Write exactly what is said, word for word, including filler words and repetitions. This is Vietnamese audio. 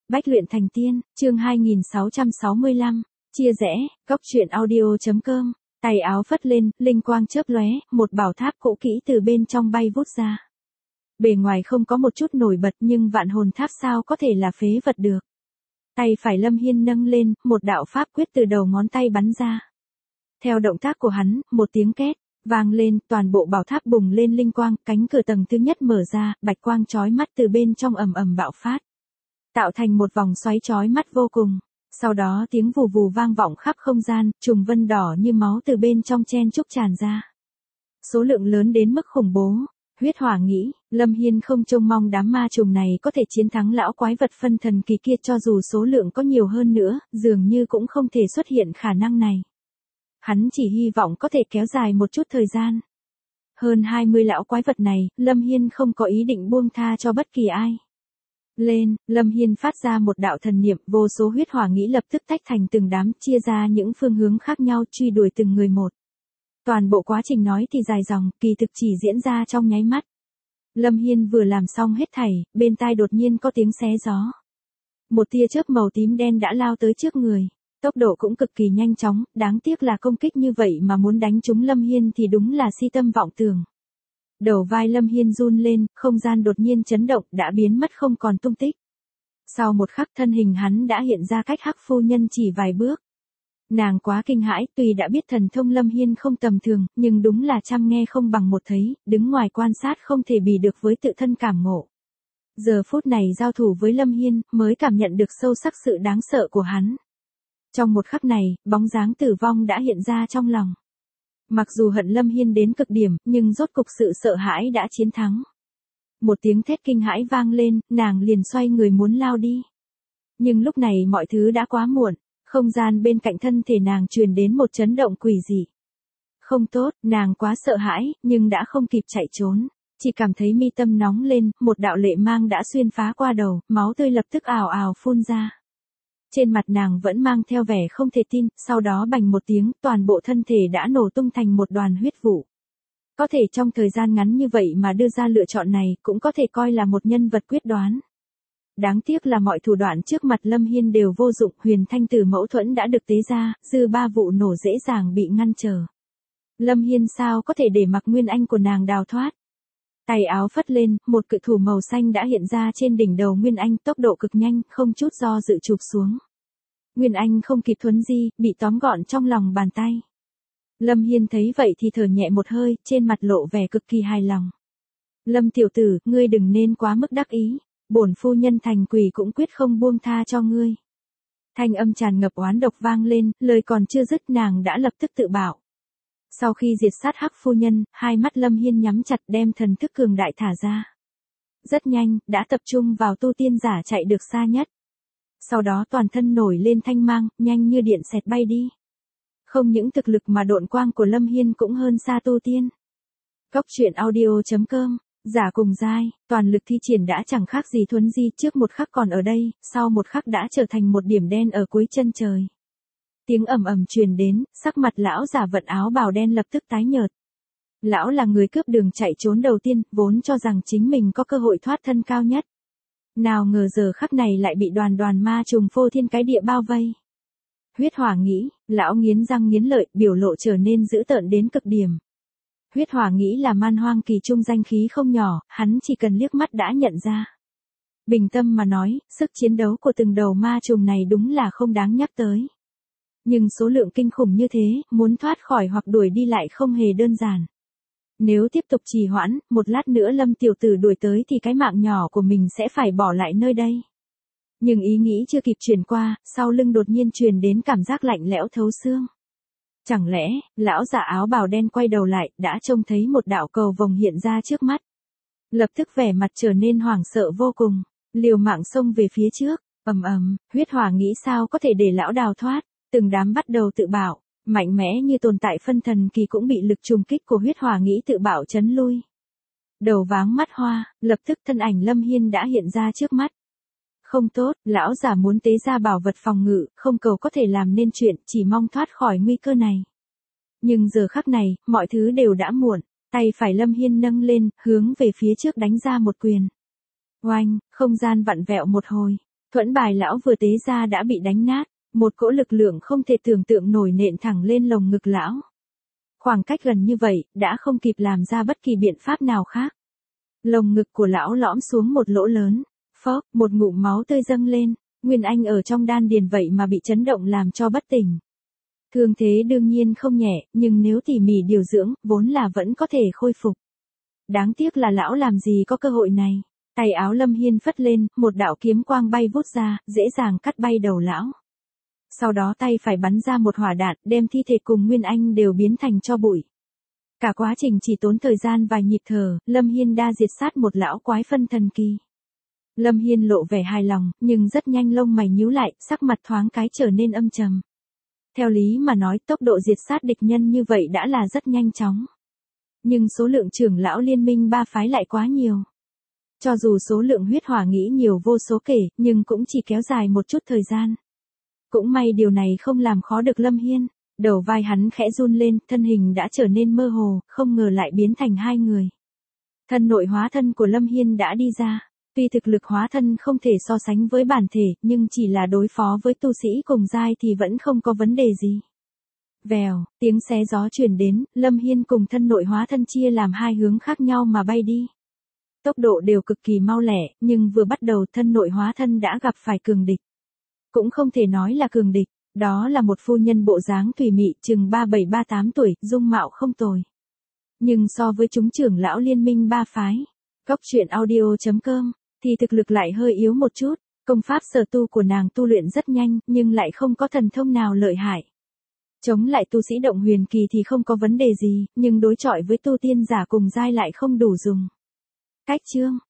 Bách luyện thành tiên, chương hai nghìn sáu trăm sáu mươi lăm, chia rẽ, cốc truyện audio.com, tay áo phất lên, linh quang chớp lóe, một bảo tháp cũ kỹ từ bên trong bay vút ra. Bề ngoài không có một chút nổi bật nhưng vạn hồn tháp sao có thể là phế vật được. Tay phải Lâm Hiên nâng lên, một đạo pháp quyết từ đầu ngón tay bắn ra. Theo động tác của hắn, một tiếng két vang lên, toàn bộ bảo tháp bùng lên linh quang, cánh cửa tầng thứ nhất mở ra, bạch quang chói mắt từ bên trong ầm ầm bạo phát, tạo thành một vòng xoáy chói mắt vô cùng. Sau đó tiếng vù vù vang vọng khắp không gian, trùng vân đỏ như máu từ bên trong chen chúc tràn ra. Số lượng lớn đến mức khủng bố. Huyết Hỏa nghĩ, Lâm Hiên không trông mong đám ma trùng này có thể chiến thắng lão quái vật phân thần kỳ kia, cho dù số lượng có nhiều hơn nữa, dường như cũng không thể xuất hiện khả năng này. Hắn chỉ hy vọng có thể kéo dài một chút thời gian. Hơn hai mươi lão quái vật này, Lâm Hiên không có ý định buông tha cho bất kỳ ai. Lên, Lâm Hiên phát ra một đạo thần niệm, vô số huyết hỏa nghĩ lập tức tách thành từng đám, chia ra những phương hướng khác nhau, truy đuổi từng người một. Toàn bộ quá trình nói thì dài dòng, kỳ thực chỉ diễn ra trong nháy mắt. Lâm Hiên vừa làm xong hết thảy, bên tai đột nhiên có tiếng xé gió. Một tia chớp màu tím đen đã lao tới trước người, tốc độ cũng cực kỳ nhanh chóng, đáng tiếc là công kích như vậy mà muốn đánh trúng Lâm Hiên thì đúng là si tâm vọng tưởng. Đầu vai Lâm Hiên run lên, không gian đột nhiên chấn động, đã biến mất không còn tung tích. Sau một khắc thân hình hắn đã hiện ra cách Hắc phu nhân chỉ vài bước. Nàng quá kinh hãi, tuy đã biết thần thông Lâm Hiên không tầm thường, nhưng đúng là chăm nghe không bằng một thấy, đứng ngoài quan sát không thể bì được với tự thân cảm ngộ. Giờ phút này giao thủ với Lâm Hiên, mới cảm nhận được sâu sắc sự đáng sợ của hắn. Trong một khắc này, bóng dáng tử vong đã hiện ra trong lòng. Mặc dù hận Lâm Hiên đến cực điểm, nhưng rốt cục sự sợ hãi đã chiến thắng. Một tiếng thét kinh hãi vang lên, nàng liền xoay người muốn lao đi. Nhưng lúc này mọi thứ đã quá muộn, không gian bên cạnh thân thể nàng truyền đến một chấn động quỷ dị. Không tốt, nàng quá sợ hãi, nhưng đã không kịp chạy trốn. Chỉ cảm thấy mi tâm nóng lên, một đạo lệ mang đã xuyên phá qua đầu, máu tươi lập tức ào ào phun ra. Trên mặt nàng vẫn mang theo vẻ không thể tin, sau đó bành một tiếng, toàn bộ thân thể đã nổ tung thành một đoàn huyết vụ. Có thể trong thời gian ngắn như vậy mà đưa ra lựa chọn này, cũng có thể coi là một nhân vật quyết đoán. Đáng tiếc là mọi thủ đoạn trước mặt Lâm Hiên đều vô dụng, huyền thanh tử mẫu thuẫn đã được tế ra, dư ba vụ nổ dễ dàng bị ngăn trở. Lâm Hiên sao có thể để mặc Nguyên Anh của nàng đào thoát. Tay áo phất lên, một cự thủ màu xanh đã hiện ra trên đỉnh đầu Nguyên Anh, tốc độ cực nhanh, không chút do dự chụp xuống. Nguyên Anh không kịp thuấn di, bị tóm gọn trong lòng bàn tay. Lâm Hiên thấy vậy thì thở nhẹ một hơi, trên mặt lộ vẻ cực kỳ hài lòng. Lâm tiểu tử, ngươi đừng nên quá mức đắc ý, bổn phu nhân thành quỷ cũng quyết không buông tha cho ngươi. Thanh âm tràn ngập oán độc vang lên, lời còn chưa dứt nàng đã lập tức tự bảo. Sau khi diệt sát Hắc phu nhân, hai mắt Lâm Hiên nhắm chặt đem thần thức cường đại thả ra. Rất nhanh, đã tập trung vào tu tiên giả chạy được xa nhất. Sau đó toàn thân nổi lên thanh mang, nhanh như điện xẹt bay đi. Không những thực lực mà độn quang của Lâm Hiên cũng hơn xa tu tiên. Cốc truyện audio.com, giả cùng giai, toàn lực thi triển đã chẳng khác gì thuấn di, trước một khắc còn ở đây, sau một khắc đã trở thành một điểm đen ở cuối chân trời. Tiếng ầm ầm truyền đến, sắc mặt lão giả vận áo bào đen lập tức tái nhợt. Lão là người cướp đường chạy trốn đầu tiên, vốn cho rằng chính mình có cơ hội thoát thân cao nhất. Nào ngờ giờ khắc này lại bị đoàn đoàn ma trùng phô thiên cái địa bao vây. Huyết Hỏa nghĩ, lão nghiến răng nghiến lợi, biểu lộ trở nên dữ tợn đến cực điểm. Huyết Hỏa nghĩ là man hoang kỳ trung danh khí không nhỏ, hắn chỉ cần liếc mắt đã nhận ra. Bình tâm mà nói, sức chiến đấu của từng đầu ma trùng này đúng là không đáng nhắc tới. Nhưng số lượng kinh khủng như thế, muốn thoát khỏi hoặc đuổi đi lại không hề đơn giản. Nếu tiếp tục trì hoãn, một lát nữa Lâm tiểu tử đuổi tới thì cái mạng nhỏ của mình sẽ phải bỏ lại nơi đây. Nhưng ý nghĩ chưa kịp truyền qua, sau lưng đột nhiên truyền đến cảm giác lạnh lẽo thấu xương. Chẳng lẽ, lão giả áo bào đen quay đầu lại, đã trông thấy một đạo cầu vồng hiện ra trước mắt. Lập tức vẻ mặt trở nên hoảng sợ vô cùng, liều mạng xông về phía trước, ầm ầm, Huyết Hỏa nghĩ sao có thể để lão đào thoát, từng đám bắt đầu tự bảo. Mạnh mẽ như tồn tại phân thần kỳ cũng bị lực trùng kích của Huyết Hỏa nghĩ tự bảo chấn lui. Đầu váng mắt hoa, lập tức thân ảnh Lâm Hiên đã hiện ra trước mắt. Không tốt, lão giả muốn tế ra bảo vật phòng ngự, không cầu có thể làm nên chuyện, chỉ mong thoát khỏi nguy cơ này. Nhưng giờ khắc này, mọi thứ đều đã muộn, tay phải Lâm Hiên nâng lên, hướng về phía trước đánh ra một quyền. Oanh, không gian vặn vẹo một hồi. Thuẫn bài lão vừa tế ra đã bị đánh nát, một cỗ lực lượng không thể tưởng tượng nổi nện thẳng lên lồng ngực lão. Khoảng cách gần như vậy, đã không kịp làm ra bất kỳ biện pháp nào khác. Lồng ngực của lão lõm xuống một lỗ lớn, phốc, một ngụm máu tươi dâng lên, Nguyên Anh ở trong đan điền vậy mà bị chấn động làm cho bất tỉnh. Thương thế đương nhiên không nhẹ, nhưng nếu tỉ mỉ điều dưỡng, vốn là vẫn có thể khôi phục. Đáng tiếc là lão làm gì có cơ hội này. Tay áo Lâm Hiên phất lên, một đạo kiếm quang bay vút ra, dễ dàng cắt bay đầu lão. Sau đó tay phải bắn ra một hỏa đạn, đem thi thể cùng Nguyên Anh đều biến thành tro bụi. Cả quá trình chỉ tốn thời gian vài nhịp thở, Lâm Hiên đa diệt sát một lão quái phân thần kỳ. Lâm Hiên lộ vẻ hài lòng, nhưng rất nhanh lông mày nhíu lại, sắc mặt thoáng cái trở nên âm trầm. Theo lý mà nói, tốc độ diệt sát địch nhân như vậy đã là rất nhanh chóng. Nhưng số lượng trưởng lão liên minh ba phái lại quá nhiều. Cho dù số lượng huyết hỏa nghĩ nhiều vô số kể, nhưng cũng chỉ kéo dài một chút thời gian. Cũng may điều này không làm khó được Lâm Hiên. Đầu vai hắn khẽ run lên, thân hình đã trở nên mơ hồ, không ngờ lại biến thành hai người. Thân nội hóa thân của Lâm Hiên đã đi ra. Tuy thực lực hóa thân không thể so sánh với bản thể, nhưng chỉ là đối phó với tu sĩ cùng giai thì vẫn không có vấn đề gì. Vèo, tiếng xé gió truyền đến, Lâm Hiên cùng thân nội hóa thân chia làm hai hướng khác nhau mà bay đi. Tốc độ đều cực kỳ mau lẻ, nhưng vừa bắt đầu thân nội hóa thân đã gặp phải cường địch. Cũng không thể nói là cường địch, đó là một phu nhân bộ dáng thùy mị chừng ba bảy ba tám tuổi, dung mạo không tồi. Nhưng so với chúng trưởng lão liên minh ba phái, Cốc truyện audio chấm com, thì thực lực lại hơi yếu một chút. Công pháp sở tu của nàng tu luyện rất nhanh, nhưng lại không có thần thông nào lợi hại. Chống lại tu sĩ động huyền kỳ thì không có vấn đề gì, nhưng đối chọi với tu tiên giả cùng giai lại không đủ dùng. Cách chương